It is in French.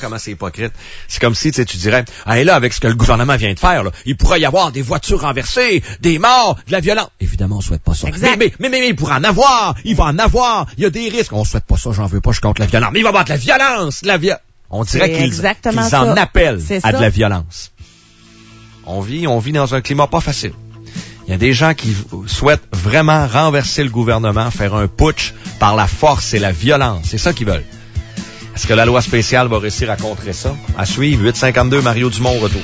comment c'est hypocrite. C'est comme si, tu dirais, hey, là, avec ce que le gouvernement vient de faire, là, il pourrait y avoir des voitures renversées, des morts, de la violence. Évidemment, on souhaite pas ça. Exact. Mais il pourra en avoir. Il va en avoir. Il y a des risques. On souhaite pas ça, j'en veux pas, je suis contre la violence. Mais il va y avoir de la violence, on dirait qu'ils en appellent à de la violence. On vit dans un climat pas facile. Il y a des gens qui souhaitent vraiment renverser le gouvernement, faire un putsch par la force et la violence. C'est ça qu'ils veulent. Est-ce que la loi spéciale va réussir à contrer ça? À suivre, 852 Mario Dumont, retour.